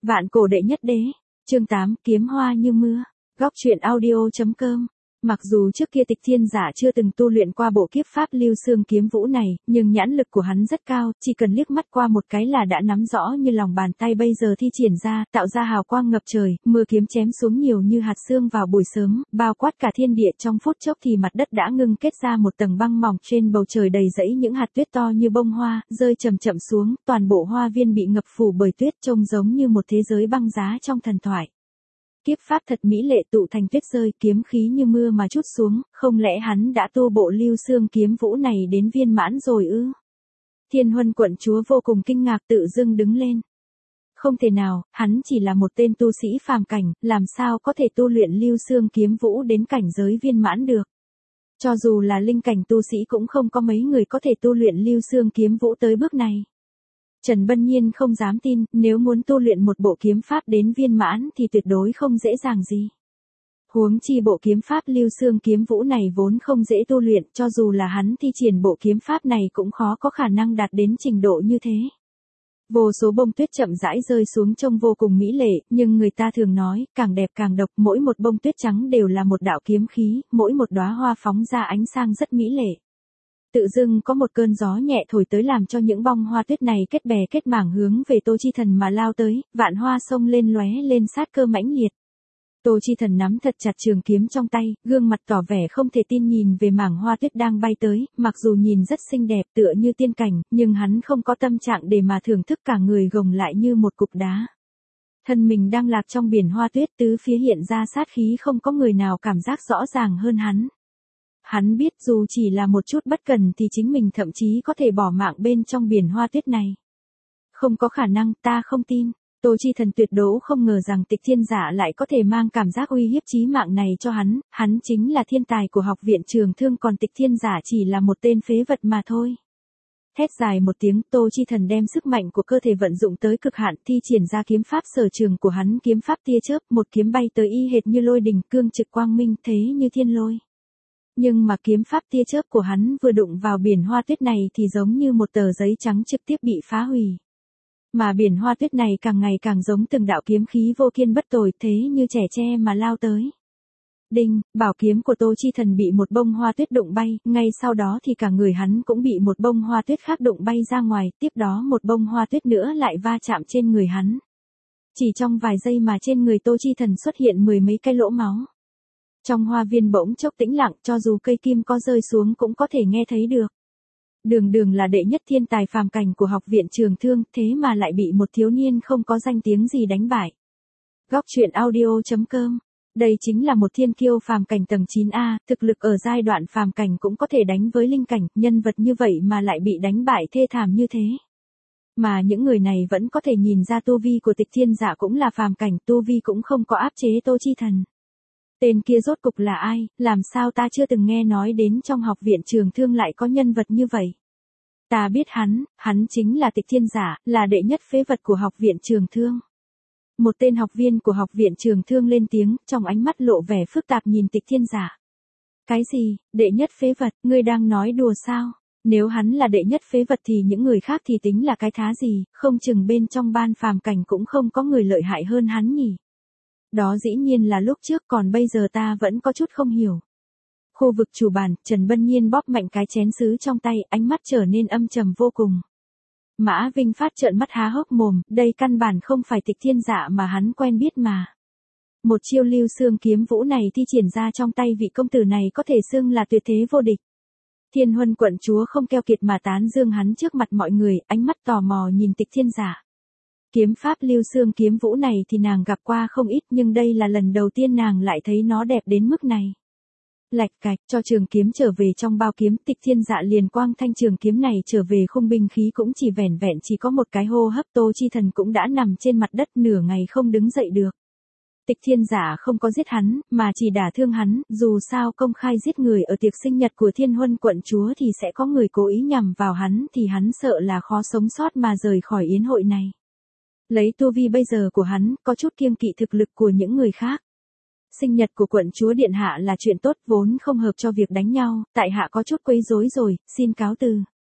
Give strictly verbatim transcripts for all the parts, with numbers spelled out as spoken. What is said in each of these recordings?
Vạn cổ đệ nhất đế, chương tám, kiếm hoa như mưa, góc truyện audio chấm com. Mặc dù trước kia Tịch Thiên Giả chưa từng tu luyện qua bộ kiếp pháp Lưu Xương kiếm vũ này, nhưng nhãn lực của hắn rất cao, chỉ cần liếc mắt qua một cái là đã nắm rõ như lòng bàn tay bây giờ thi triển ra, tạo ra hào quang ngập trời, mưa kiếm chém xuống nhiều như hạt sương vào buổi sớm, bao quát cả thiên địa. Trong phút chốc thì mặt đất đã ngưng kết ra một tầng băng mỏng, trên bầu trời đầy rẫy những hạt tuyết to như bông hoa, rơi chậm chậm xuống, toàn bộ hoa viên bị ngập phủ bởi tuyết, trông giống như một thế giới băng giá trong thần thoại. Kiếp pháp thật mỹ lệ tụ thành tuyết rơi, kiếm khí như mưa mà trút xuống, không lẽ hắn đã tu bộ Lưu Xương kiếm vũ này đến viên mãn rồi ư? Thiên Huân quận chúa vô cùng kinh ngạc, tự dưng đứng lên. Không thể nào, hắn chỉ là một tên tu sĩ phàm cảnh, làm sao có thể tu luyện Lưu Xương kiếm vũ đến cảnh giới viên mãn được? Cho dù là linh cảnh tu sĩ cũng không có mấy người có thể tu luyện Lưu Xương kiếm vũ tới bước này. Trần Bân Nhiên không dám tin, nếu muốn tu luyện một bộ kiếm pháp đến viên mãn thì tuyệt đối không dễ dàng gì. Huống chi bộ kiếm pháp Lưu Xương kiếm vũ này vốn không dễ tu luyện, cho dù là hắn thi triển bộ kiếm pháp này cũng khó có khả năng đạt đến trình độ như thế. Vô số bông tuyết chậm rãi rơi xuống trông vô cùng mỹ lệ, nhưng người ta thường nói, càng đẹp càng độc, mỗi một bông tuyết trắng đều là một đạo kiếm khí, mỗi một đóa hoa phóng ra ánh sáng rất mỹ lệ. Tự dưng có một cơn gió nhẹ thổi tới làm cho những bông hoa tuyết này kết bè kết mảng hướng về Tô Chi Thần mà lao tới, vạn hoa xông lên lóe lên sát cơ mãnh liệt. Tô Chi Thần nắm thật chặt trường kiếm trong tay, gương mặt tỏ vẻ không thể tin nhìn về mảng hoa tuyết đang bay tới, mặc dù nhìn rất xinh đẹp tựa như tiên cảnh, nhưng hắn không có tâm trạng để mà thưởng thức, cả người gồng lại như một cục đá. Thân mình đang lạc trong biển hoa tuyết, tứ phía hiện ra sát khí, không có người nào cảm giác rõ ràng hơn hắn. Hắn biết dù chỉ là một chút bất cần thì chính mình thậm chí có thể bỏ mạng bên trong biển hoa tuyết này. Không có khả năng, ta không tin. Tô Chi Thần tuyệt đối không ngờ rằng Tịch Thiên Giả lại có thể mang cảm giác uy hiếp chí mạng này cho hắn, hắn chính là thiên tài của học viện Trường Thương, còn Tịch Thiên Giả chỉ là một tên phế vật mà thôi. Thét dài một tiếng, Tô Chi Thần đem sức mạnh của cơ thể vận dụng tới cực hạn, thi triển ra kiếm pháp sở trường của hắn, kiếm pháp tia chớp, một kiếm bay tới y hệt như lôi đình, cương trực quang minh, thế như thiên lôi. Nhưng mà kiếm pháp tia chớp của hắn vừa đụng vào biển hoa tuyết này thì giống như một tờ giấy trắng trực tiếp bị phá hủy. Mà biển hoa tuyết này càng ngày càng giống từng đạo kiếm khí vô kiên bất tồi, thế như trẻ tre mà lao tới. Đinh, bảo kiếm của Tô Chi Thần bị một bông hoa tuyết đụng bay, ngay sau đó thì cả người hắn cũng bị một bông hoa tuyết khác đụng bay ra ngoài, tiếp đó một bông hoa tuyết nữa lại va chạm trên người hắn. Chỉ trong vài giây mà trên người Tô Chi Thần xuất hiện mười mấy cái lỗ máu. Trong hoa viên bỗng chốc tĩnh lặng, cho dù cây kim có rơi xuống cũng có thể nghe thấy được. Đường đường là đệ nhất thiên tài phàm cảnh của học viện Trường Thương, thế mà lại bị một thiếu niên không có danh tiếng gì đánh bại. Góc truyện audio chấm com. Đây chính là một thiên kiêu phàm cảnh tầng chín A, thực lực ở giai đoạn phàm cảnh cũng có thể đánh với linh cảnh, nhân vật như vậy mà lại bị đánh bại thê thảm như thế. Mà những người này vẫn có thể nhìn ra tu vi của Tịch Thiên Giả cũng là phàm cảnh, tu vi cũng không có áp chế Tô Chi Thần. Tên kia rốt cục là ai, làm sao ta chưa từng nghe nói đến trong học viện Trường Thương lại có nhân vật như vậy. Ta biết hắn, hắn chính là Tịch Thiên Giả, là đệ nhất phế vật của học viện Trường Thương. Một tên học viên của học viện Trường Thương lên tiếng, trong ánh mắt lộ vẻ phức tạp nhìn Tịch Thiên Giả. Cái gì, đệ nhất phế vật, ngươi đang nói đùa sao? Nếu hắn là đệ nhất phế vật thì những người khác thì tính là cái thá gì, không chừng bên trong ban phàm cảnh cũng không có người lợi hại hơn hắn nhỉ. Đó dĩ nhiên là lúc trước, còn bây giờ ta vẫn có chút không hiểu. Khu vực chủ bàn, Trần Bân Nhiên bóp mạnh cái chén sứ trong tay, ánh mắt trở nên âm trầm vô cùng. Mã Vinh Phát trợn mắt há hốc mồm, đây căn bản không phải Tịch Thiên Giả mà hắn quen biết mà. Một chiêu Lưu Xương kiếm vũ này thi triển ra trong tay vị công tử này có thể xưng là tuyệt thế vô địch. Thiên Huân quận chúa không keo kiệt mà tán dương hắn trước mặt mọi người, ánh mắt tò mò nhìn Tịch Thiên Giả. Kiếm pháp Lưu Xương kiếm vũ này thì nàng gặp qua không ít, nhưng đây là lần đầu tiên nàng lại thấy nó đẹp đến mức này. Lạch cạch, cho trường kiếm trở về trong bao kiếm, Tịch Thiên Giả liền quang thanh trường kiếm này trở về khung binh khí, cũng chỉ vẻn vẹn chỉ có một cái hô hấp, Tô Chi Thần cũng đã nằm trên mặt đất nửa ngày không đứng dậy được. Tịch Thiên Giả không có giết hắn, mà chỉ đả thương hắn, dù sao công khai giết người ở tiệc sinh nhật của Thiên Huân quận chúa thì sẽ có người cố ý nhằm vào hắn, thì hắn sợ là khó sống sót mà rời khỏi yến hội này. Lấy tu vi bây giờ của hắn, có chút kiêng kỵ thực lực của những người khác. Sinh nhật của quận chúa điện hạ là chuyện tốt, vốn không hợp cho việc đánh nhau, tại hạ có chút quấy rối rồi, xin cáo từ.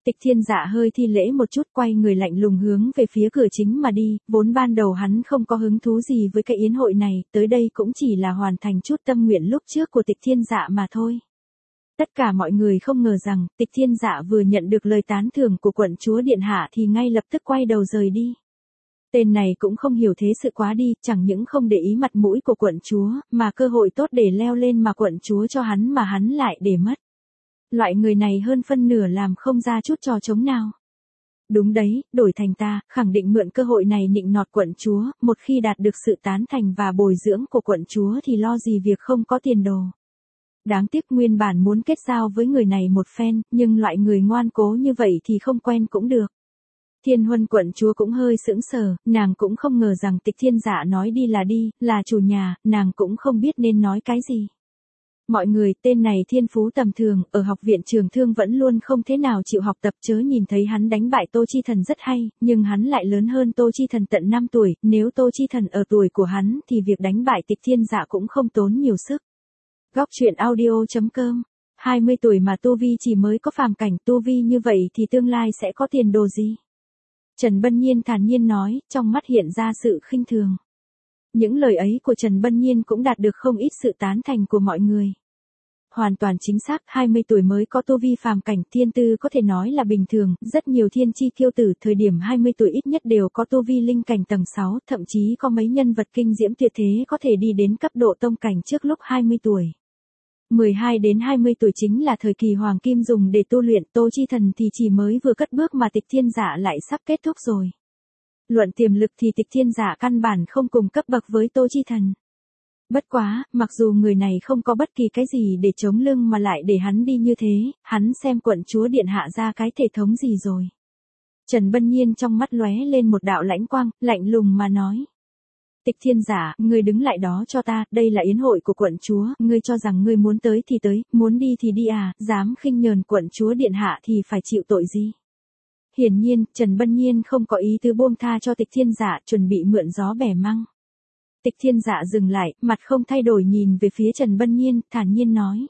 Tịch Thiên Dạ hơi thi lễ một chút, quay người lạnh lùng hướng về phía cửa chính mà đi, vốn ban đầu hắn không có hứng thú gì với cái yến hội này, tới đây cũng chỉ là hoàn thành chút tâm nguyện lúc trước của Tịch Thiên Dạ mà thôi. Tất cả mọi người không ngờ rằng, Tịch Thiên Dạ vừa nhận được lời tán thưởng của quận chúa điện hạ thì ngay lập tức quay đầu rời đi. Tên này cũng không hiểu thế sự quá đi, chẳng những không để ý mặt mũi của quận chúa, mà cơ hội tốt để leo lên mà quận chúa cho hắn mà hắn lại để mất. Loại người này hơn phân nửa làm không ra chút trò trống nào. Đúng đấy, đổi thành ta, khẳng định mượn cơ hội này nịnh nọt quận chúa, một khi đạt được sự tán thành và bồi dưỡng của quận chúa thì lo gì việc không có tiền đồ. Đáng tiếc nguyên bản muốn kết giao với người này một phen, nhưng loại người ngoan cố như vậy thì không quen cũng được. Thiên Huân quận chúa cũng hơi sững sờ, nàng cũng không ngờ rằng Tịch Thiên Dạ nói đi là đi, là chủ nhà, nàng cũng không biết nên nói cái gì. Mọi người, tên này thiên phú tầm thường, ở học viện trường thương vẫn luôn không thế nào chịu học tập, chớ nhìn thấy hắn đánh bại Tô Chi Thần rất hay, nhưng hắn lại lớn hơn Tô Chi Thần tận năm tuổi, nếu Tô Chi Thần ở tuổi của hắn thì việc đánh bại Tịch Thiên Dạ cũng không tốn nhiều sức. Góc truyện audio chấm com hai mươi tuổi mà tu vi chỉ mới có phàm cảnh, tu vi như vậy thì tương lai sẽ có tiền đồ gì? Trần Bân Nhiên thản nhiên nói, trong mắt hiện ra sự khinh thường. Những lời ấy của Trần Bân Nhiên cũng đạt được không ít sự tán thành của mọi người. Hoàn toàn chính xác, hai mươi tuổi mới có tu vi phàm cảnh, thiên tư có thể nói là bình thường, rất nhiều thiên chi kiêu tử thời điểm hai mươi tuổi ít nhất đều có tu vi linh cảnh tầng sáu, thậm chí có mấy nhân vật kinh diễm tuyệt thế có thể đi đến cấp độ tông cảnh trước lúc hai mươi tuổi. mười hai đến hai mươi tuổi chính là thời kỳ hoàng kim dùng để tu luyện, Tô Chi Thần thì chỉ mới vừa cất bước mà Tịch Thiên Dạ lại sắp kết thúc rồi. Luận tiềm lực thì Tịch Thiên Dạ căn bản không cùng cấp bậc với Tô Chi Thần. Bất quá, mặc dù người này không có bất kỳ cái gì để chống lưng mà lại để hắn đi như thế, hắn xem quận chúa điện hạ ra cái thể thống gì rồi. Trần Bân Nhiên trong mắt lóe lên một đạo lãnh quang, lạnh lùng mà nói. Tịch Thiên Dạ, ngươi đứng lại đó cho ta, đây là yến hội của quận chúa, ngươi cho rằng ngươi muốn tới thì tới, muốn đi thì đi à, dám khinh nhờn quận chúa điện hạ thì phải chịu tội gì. Hiển nhiên, Trần Bân Nhiên không có ý tứ buông tha cho Tịch Thiên Dạ, chuẩn bị mượn gió bẻ măng. Tịch Thiên Dạ dừng lại, mặt không thay đổi nhìn về phía Trần Bân Nhiên, thản nhiên nói.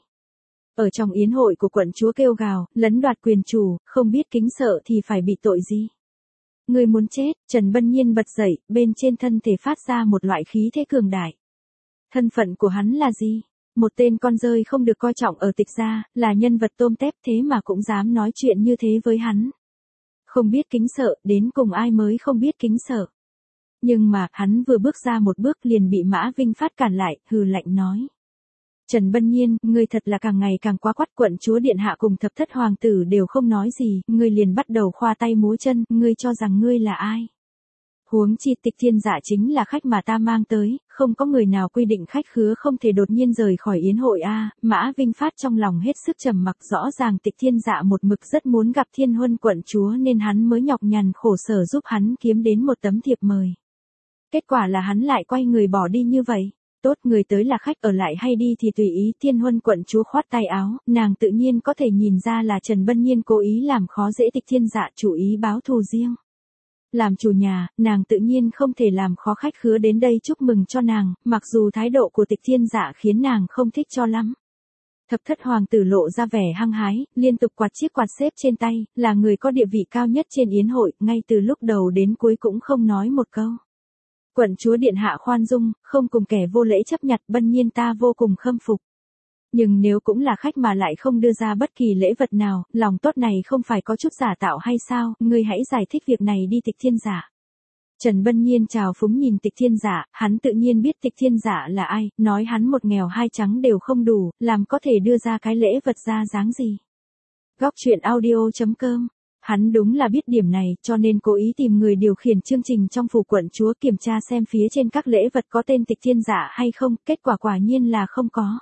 Ở trong yến hội của quận chúa kêu gào, lấn đoạt quyền chủ, không biết kính sợ thì phải bị tội gì. Người muốn chết, Trần Bân Nhiên bật dậy, bên trên thân thể phát ra một loại khí thế cường đại. Thân phận của hắn là gì? Một tên con rơi không được coi trọng ở Tịch gia, là nhân vật tôm tép thế mà cũng dám nói chuyện như thế với hắn. Không biết kính sợ, đến cùng ai mới không biết kính sợ. Nhưng mà, hắn vừa bước ra một bước liền bị Mã Vinh Phát cản lại, hừ lạnh nói. Trần Bân Nhiên, ngươi thật là càng ngày càng quá quắt, quận chúa điện hạ cùng thập thất hoàng tử đều không nói gì, ngươi liền bắt đầu khoa tay múa chân, ngươi cho rằng ngươi là ai? Huống chi Tịch Thiên Dạ chính là khách mà ta mang tới, không có người nào quy định khách khứa không thể đột nhiên rời khỏi yến hội a. Mã Vinh Phát trong lòng hết sức trầm mặc, rõ ràng Tịch Thiên Dạ một mực rất muốn gặp Thiên Huân quận chúa nên hắn mới nhọc nhằn khổ sở giúp hắn kiếm đến một tấm thiệp mời. Kết quả là hắn lại quay người bỏ đi như vậy. Tốt, người tới là khách, ở lại hay đi thì tùy ý. Thiên Huân quận chúa khoát tay áo, nàng tự nhiên có thể nhìn ra là Trần Bân Nhiên cố ý làm khó dễ Tịch Thiên Dạ, chủ ý báo thù riêng. Làm chủ nhà, nàng tự nhiên không thể làm khó khách khứa đến đây chúc mừng cho nàng, mặc dù thái độ của Tịch Thiên Dạ khiến nàng không thích cho lắm. Thập thất hoàng tử lộ ra vẻ hăng hái, liên tục quạt chiếc quạt xếp trên tay, là người có địa vị cao nhất trên yến hội, ngay từ lúc đầu đến cuối cũng không nói một câu. Quận chúa điện hạ khoan dung, không cùng kẻ vô lễ chấp nhặt, Bân Nhiên ta vô cùng khâm phục. Nhưng nếu cũng là khách mà lại không đưa ra bất kỳ lễ vật nào, lòng tốt này không phải có chút giả tạo hay sao, ngươi hãy giải thích việc này đi Tịch Thiên Dạ. Trần Bân Nhiên chào phúng nhìn Tịch Thiên Dạ, hắn tự nhiên biết Tịch Thiên Dạ là ai, nói hắn một nghèo hai trắng đều không đủ, làm có thể đưa ra cái lễ vật ra dáng gì. Góc truyện audio chấm com Hắn đúng là biết điểm này, cho nên cố ý tìm người điều khiển chương trình trong phủ quận chúa kiểm tra xem phía trên các lễ vật có tên Tịch Thiên Dạ hay không, kết quả quả nhiên là không có.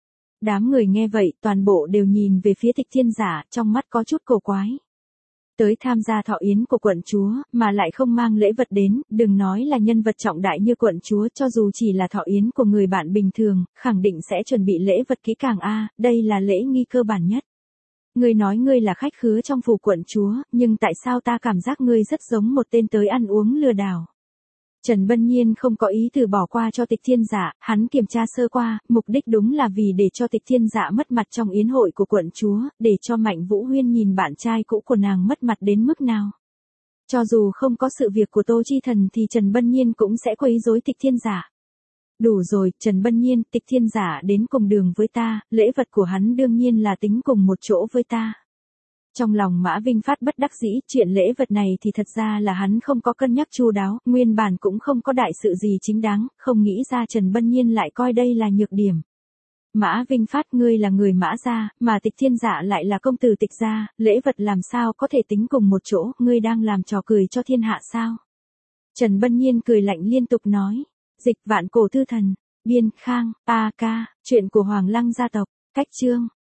Đám người nghe vậy, toàn bộ đều nhìn về phía Tịch Thiên Dạ, trong mắt có chút cổ quái. Tới tham gia thọ yến của quận chúa, mà lại không mang lễ vật đến, đừng nói là nhân vật trọng đại như quận chúa, cho dù chỉ là thọ yến của người bạn bình thường, khẳng định sẽ chuẩn bị lễ vật kỹ càng a, đây là lễ nghi cơ bản nhất. Ngươi nói ngươi là khách khứa trong phủ quận chúa, nhưng tại sao ta cảm giác ngươi rất giống một tên tới ăn uống lừa đảo? Trần Bân Nhiên không có ý từ bỏ qua cho Tịch Thiên Dạ, hắn kiểm tra sơ qua, mục đích đúng là vì để cho Tịch Thiên Dạ mất mặt trong yến hội của quận chúa, để cho Mạnh Vũ Huyên nhìn bạn trai cũ của nàng mất mặt đến mức nào. Cho dù không có sự việc của Tô Chi Thần thì Trần Bân Nhiên cũng sẽ quấy rối Tịch Thiên Dạ. Đủ rồi, Trần Bân Nhiên, Tịch Thiên Dạ đến cùng đường với ta, lễ vật của hắn đương nhiên là tính cùng một chỗ với ta. Trong lòng Mã Vinh Phát bất đắc dĩ, chuyện lễ vật này thì thật ra là hắn không có cân nhắc chu đáo, nguyên bản cũng không có đại sự gì chính đáng, không nghĩ ra Trần Bân Nhiên lại coi đây là nhược điểm. Mã Vinh Phát, ngươi là người Mã gia, mà Tịch Thiên Dạ lại là công tử Tịch gia, lễ vật làm sao có thể tính cùng một chỗ, ngươi đang làm trò cười cho thiên hạ sao? Trần Bân Nhiên cười lạnh liên tục nói, dịch Vạn Cổ Thư Thần, biên Khang, a ca, chuyện của Hoàng Lăng gia tộc, cách chương.